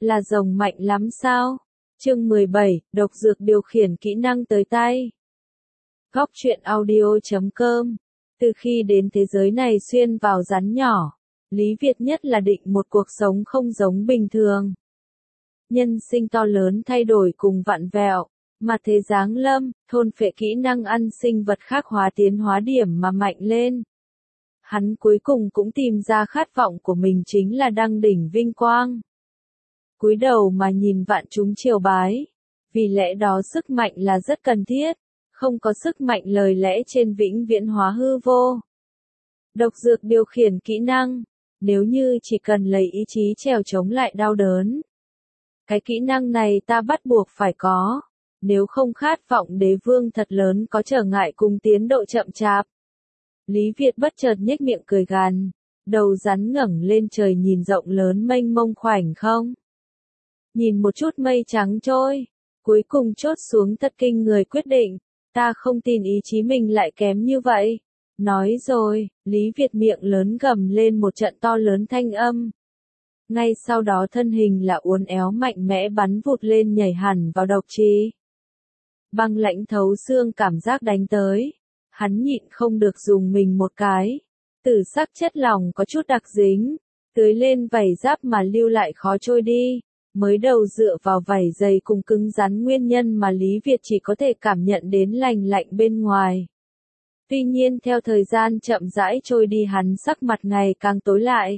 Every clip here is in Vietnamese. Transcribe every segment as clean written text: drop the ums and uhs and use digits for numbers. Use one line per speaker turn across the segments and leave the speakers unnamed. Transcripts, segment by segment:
Là rồng mạnh lắm sao? Chương 17, độc dược điều khiển kỹ năng tới tay. Góc truyện audio.com. Từ khi đến thế giới này xuyên vào rắn nhỏ, Lý Việt nhất là định một cuộc sống không giống bình thường. Nhân sinh to lớn thay đổi cùng vặn vẹo, mà thế giáng lâm, thôn phệ kỹ năng ăn sinh vật khác hóa tiến hóa điểm mà mạnh lên. Hắn cuối cùng cũng tìm ra khát vọng của mình chính là đăng đỉnh vinh quang. Cúi đầu mà nhìn vạn chúng triều bái, vì lẽ đó sức mạnh là rất cần thiết, không có sức mạnh lời lẽ trên vĩnh viễn hóa hư vô. Độc dược điều khiển kỹ năng, nếu như chỉ cần lấy ý chí trèo chống lại đau đớn. Cái kỹ năng này ta bắt buộc phải có, nếu không khát vọng đế vương thật lớn có trở ngại cùng tiến độ chậm chạp. Lý Việt bất chợt nhếch miệng cười gằn, đầu rắn ngẩng lên trời nhìn rộng lớn mênh mông khoảnh không. Nhìn một chút mây trắng trôi, cuối cùng chốt xuống thật kinh người quyết định, ta không tin ý chí mình lại kém như vậy. Nói rồi, Lý Việt miệng lớn gầm lên một trận to lớn thanh âm. Ngay sau đó thân hình là uốn éo mạnh mẽ bắn vụt lên nhảy hẳn vào độc trì. Băng lãnh thấu xương cảm giác đánh tới, hắn nhịn không được dùng mình một cái. Tử sắc chất lỏng có chút đặc dính, tưới lên vảy giáp mà lưu lại khó trôi đi. Mới đầu dựa vào vảy dày cùng cứng rắn nguyên nhân mà Lý Việt chỉ có thể cảm nhận đến lành lạnh bên ngoài. Tuy nhiên theo thời gian chậm rãi trôi đi hắn sắc mặt ngày càng tối lại.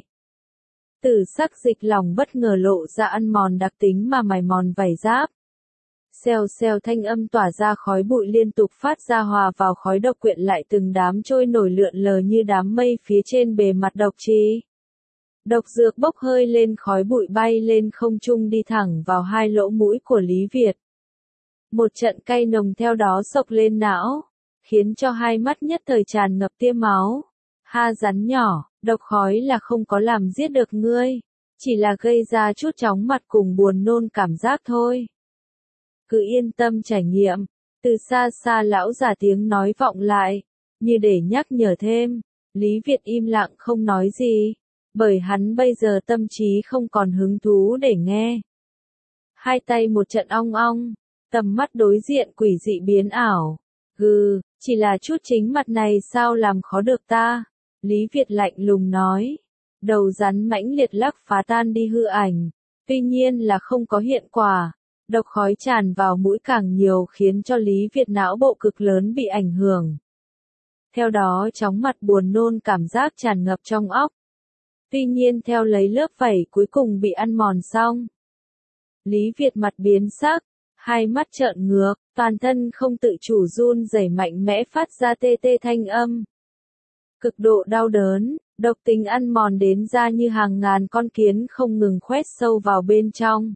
Tử sắc dịch lỏng bất ngờ lộ ra ăn mòn đặc tính mà mài mòn vảy giáp. Xèo xèo thanh âm tỏa ra khói bụi liên tục phát ra hòa vào khói độc quyện lại từng đám trôi nổi lượn lờ như đám mây phía trên bề mặt độc trì. Độc dược bốc hơi lên khói bụi bay lên không trung đi thẳng vào hai lỗ mũi của Lý Việt. Một trận cay nồng theo đó xộc lên não, khiến cho hai mắt nhất thời tràn ngập tia máu. Ha rắn nhỏ, độc khói là không có làm giết được ngươi, chỉ là gây ra chút chóng mặt cùng buồn nôn cảm giác thôi. Cứ yên tâm trải nghiệm, từ xa xa lão già tiếng nói vọng lại, như để nhắc nhở thêm. Lý Việt im lặng không nói gì. Bởi hắn bây giờ tâm trí không còn hứng thú để nghe. Hai tay một trận ong ong, tầm mắt đối diện quỷ dị biến ảo. Gừ, chỉ là chút chính mặt này sao làm khó được ta? Lý Việt lạnh lùng nói. Đầu rắn mãnh liệt lắc phá tan đi hư ảnh. Tuy nhiên là không có hiện quả. Độc khói tràn vào mũi càng nhiều khiến cho Lý Việt não bộ cực lớn bị ảnh hưởng. Theo đó chóng mặt buồn nôn cảm giác tràn ngập trong óc. Tuy nhiên theo lấy lớp vảy cuối cùng bị ăn mòn xong. Lý Việt mặt biến sắc, hai mắt trợn ngược, toàn thân không tự chủ run rẩy mạnh mẽ phát ra tê tê thanh âm. Cực độ đau đớn, độc tính ăn mòn đến da như hàng ngàn con kiến không ngừng khoét sâu vào bên trong.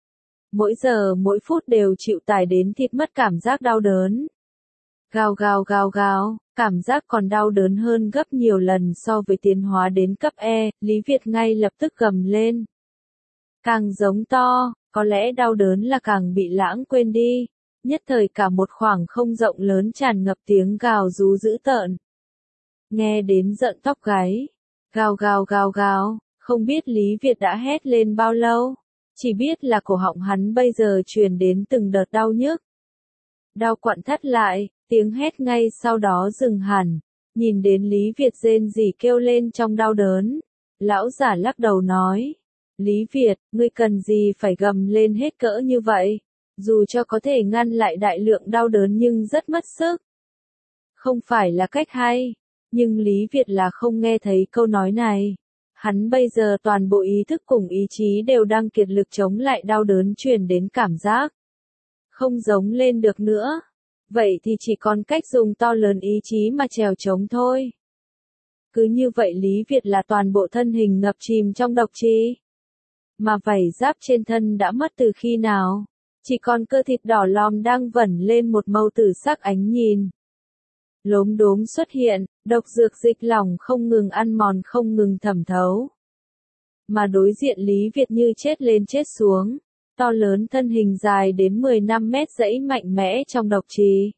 Mỗi giờ mỗi phút đều chịu tải đến thịt mất cảm giác đau đớn. Gào gào gào gào, cảm giác còn đau đớn hơn gấp nhiều lần so với tiến hóa đến cấp E, Lý Việt ngay lập tức gầm lên. Càng giống to, có lẽ đau đớn là càng bị lãng quên đi, nhất thời cả một khoảng không rộng lớn tràn ngập tiếng gào rú dữ tợn. Nghe đến giận tóc gáy, gào gào gào gào, không biết Lý Việt đã hét lên bao lâu, chỉ biết là cổ họng hắn bây giờ truyền đến từng đợt đau nhức. Đau quặn thắt lại. Tiếng hét ngay sau đó dừng hẳn, nhìn đến Lý Việt rên rỉ kêu lên trong đau đớn. Lão giả lắc đầu nói, Lý Việt, ngươi cần gì phải gầm lên hết cỡ như vậy, dù cho có thể ngăn lại đại lượng đau đớn nhưng rất mất sức. Không phải là cách hay, nhưng Lý Việt là không nghe thấy câu nói này. Hắn bây giờ toàn bộ ý thức cùng ý chí đều đang kiệt lực chống lại đau đớn truyền đến cảm giác. Không giống lên được nữa. Vậy thì chỉ còn cách dùng to lớn ý chí mà trèo chống thôi. Cứ như vậy Lý Việt là toàn bộ thân hình ngập chìm trong độc trì. Mà vảy giáp trên thân đã mất từ khi nào? Chỉ còn cơ thịt đỏ lòm đang vẩn lên một màu tử sắc ánh nhìn. Lốm đốm xuất hiện, độc dược dịch lỏng không ngừng ăn mòn không ngừng thẩm thấu. Mà đối diện Lý Việt như chết lên chết xuống. To lớn thân hình dài đến 15 mét dãy mạnh mẽ trong độc trì.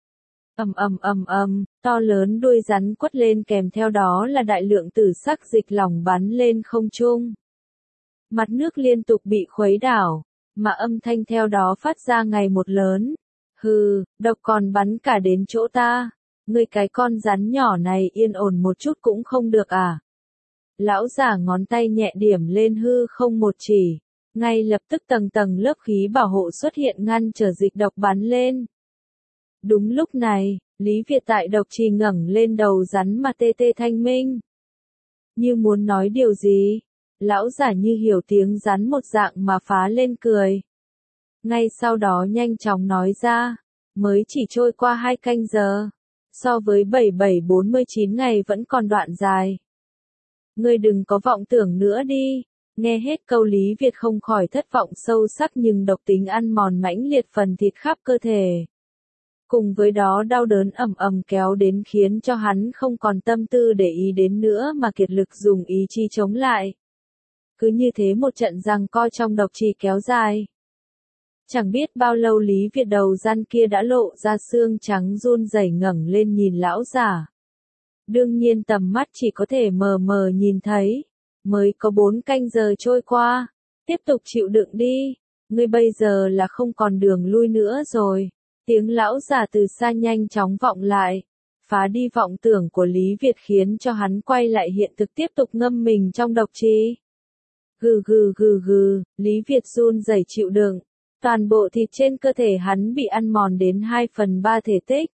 To lớn đuôi rắn quất lên kèm theo đó là đại lượng tử sắc dịch lỏng bắn lên không trung. mặt nước liên tục bị khuấy đảo, mà âm thanh theo đó phát ra ngày một lớn. Hừ, độc còn bắn cả đến chỗ ta. Ngươi cái con rắn nhỏ này yên ổn một chút cũng không được à? Lão giả ngón tay nhẹ điểm lên hư không một chỉ. Ngay lập tức tầng tầng lớp khí bảo hộ xuất hiện ngăn trở dịch độc bắn lên. Đúng lúc này, Lý Việt tại độc trì ngẩng lên đầu rắn mà tê tê thanh minh. Như muốn nói điều gì, lão giả như hiểu tiếng rắn một dạng mà phá lên cười. Ngay sau đó nhanh chóng nói ra, mới chỉ trôi qua 2 canh giờ, so với 7749 ngày vẫn còn đoạn dài. Ngươi đừng có vọng tưởng nữa đi. Nghe hết câu Lý Việt không khỏi thất vọng sâu sắc nhưng độc tính ăn mòn mãnh liệt phần thịt khắp cơ thể. Cùng với đó đau đớn ầm ầm kéo đến khiến cho hắn không còn tâm tư để ý đến nữa mà kiệt lực dùng ý chí chống lại. Cứ như thế một trận giằng co trong độc trì kéo dài. Chẳng biết bao lâu Lý Việt đầu răn kia đã lộ ra xương trắng run rẩy ngẩng lên nhìn lão giả. Đương nhiên tầm mắt chỉ có thể mờ mờ nhìn thấy. Mới có 4 canh giờ trôi qua. Tiếp tục chịu đựng đi. Ngươi bây giờ là không còn đường lui nữa rồi. Tiếng lão giả từ xa nhanh chóng vọng lại. Phá đi vọng tưởng của Lý Việt khiến cho hắn quay lại hiện thực tiếp tục ngâm mình trong độc trì. Gừ gừ gừ gừ, Lý Việt run rẩy chịu đựng. Toàn bộ thịt trên cơ thể hắn bị ăn mòn đến 2/3 thể tích.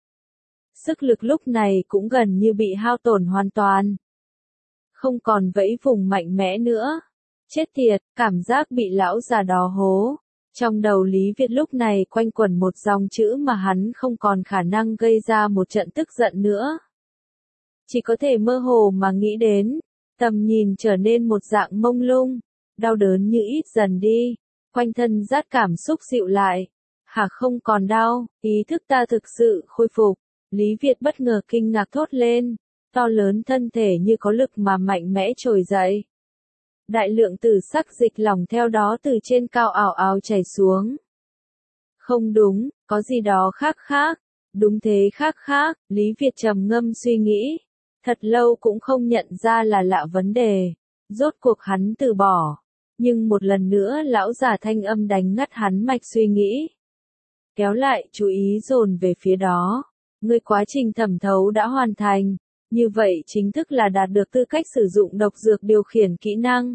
Sức lực lúc này cũng gần như bị hao tổn hoàn toàn. Không còn vẫy vùng mạnh mẽ nữa. Chết tiệt, cảm giác bị lão già đó hố. Trong đầu Lý Việt lúc này quanh quẩn một dòng chữ mà hắn không còn khả năng gây ra một trận tức giận nữa. Chỉ có thể mơ hồ mà nghĩ đến. Tầm nhìn trở nên một dạng mông lung. Đau đớn như ít dần đi. Quanh thân rát cảm xúc dịu lại. Hả không còn đau, ý thức ta thực sự khôi phục. Lý Việt bất ngờ kinh ngạc thốt lên. To lớn thân thể như có lực mà mạnh mẽ trồi dậy. Đại lượng tử sắc dịch lỏng theo đó từ trên cao ảo ảo chảy xuống. Không đúng, có gì đó khác khác. Đúng thế khác khác, Lý Việt trầm ngâm suy nghĩ. Thật lâu cũng không nhận ra là lạ vấn đề. Rốt cuộc hắn từ bỏ. Nhưng một lần nữa lão già thanh âm đánh ngắt hắn mạch suy nghĩ. Kéo lại chú ý dồn về phía đó. Ngươi quá trình thẩm thấu đã hoàn thành. Như vậy chính thức là đạt được tư cách sử dụng độc dược điều khiển kỹ năng.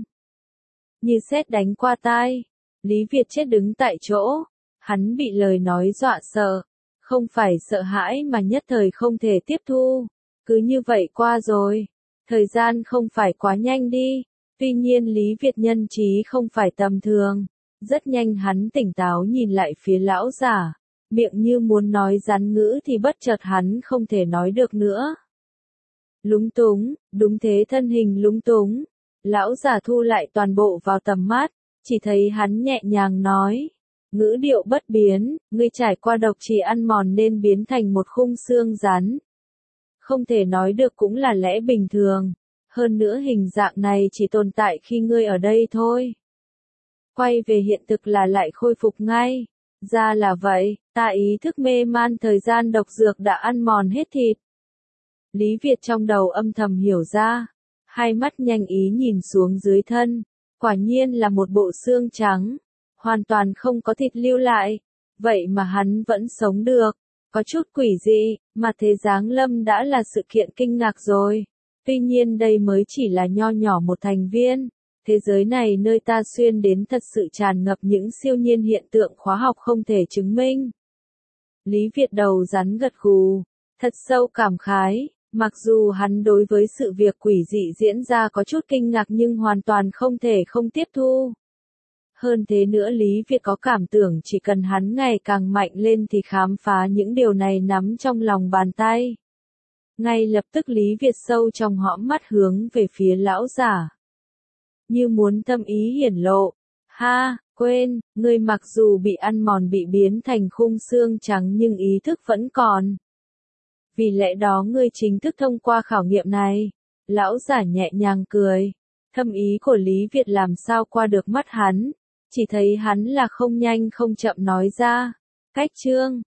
Như sét đánh qua tai. Lý Việt chết đứng tại chỗ. Hắn bị lời nói dọa sợ. Không phải sợ hãi mà nhất thời không thể tiếp thu. Cứ như vậy qua rồi. Thời gian không phải quá nhanh đi. Tuy nhiên Lý Việt nhân trí không phải tầm thường. Rất nhanh hắn tỉnh táo nhìn lại phía lão giả. Miệng như muốn nói rắn ngữ thì bất chợt hắn không thể nói được nữa. Lúng túng, đúng thế thân hình lúng túng. Lão giả thu lại toàn bộ vào tầm mắt, chỉ thấy hắn nhẹ nhàng nói. Ngữ điệu bất biến, ngươi trải qua độc trì ăn mòn nên biến thành một khung xương rắn. Không thể nói được cũng là lẽ bình thường. Hơn nữa hình dạng này chỉ tồn tại khi ngươi ở đây thôi. Quay về hiện thực là lại khôi phục ngay. Ra là vậy, ta ý thức mê man thời gian độc dược đã ăn mòn hết thịt. Lý Việt trong đầu âm thầm hiểu ra. Hai mắt nhanh ý nhìn xuống dưới thân. Quả nhiên là một bộ xương trắng. Hoàn toàn không có thịt lưu lại. Vậy mà hắn vẫn sống được. Có chút quỷ dị, mà thế giáng lâm đã là sự kiện kinh ngạc rồi. Tuy nhiên đây mới chỉ là nho nhỏ một thành viên. Thế giới này nơi ta xuyên đến thật sự tràn ngập những siêu nhiên hiện tượng khoa học không thể chứng minh. Lý Việt đầu rắn gật gù, thật sâu cảm khái, mặc dù hắn đối với sự việc quỷ dị diễn ra có chút kinh ngạc nhưng hoàn toàn không thể không tiếp thu. Hơn thế nữa Lý Việt có cảm tưởng chỉ cần hắn ngày càng mạnh lên thì khám phá những điều này nắm trong lòng bàn tay. Ngay lập tức Lý Việt sâu trong hõm mắt hướng về phía lão giả. Như muốn tâm ý hiển lộ. Ha, quên, ngươi mặc dù bị ăn mòn bị biến thành khung xương trắng nhưng ý thức vẫn còn. Vì lẽ đó ngươi chính thức thông qua khảo nghiệm này. Lão giả nhẹ nhàng cười. Thâm ý của Lý Việt làm sao qua được mắt hắn. Chỉ thấy hắn là không nhanh không chậm nói ra. Cách chương.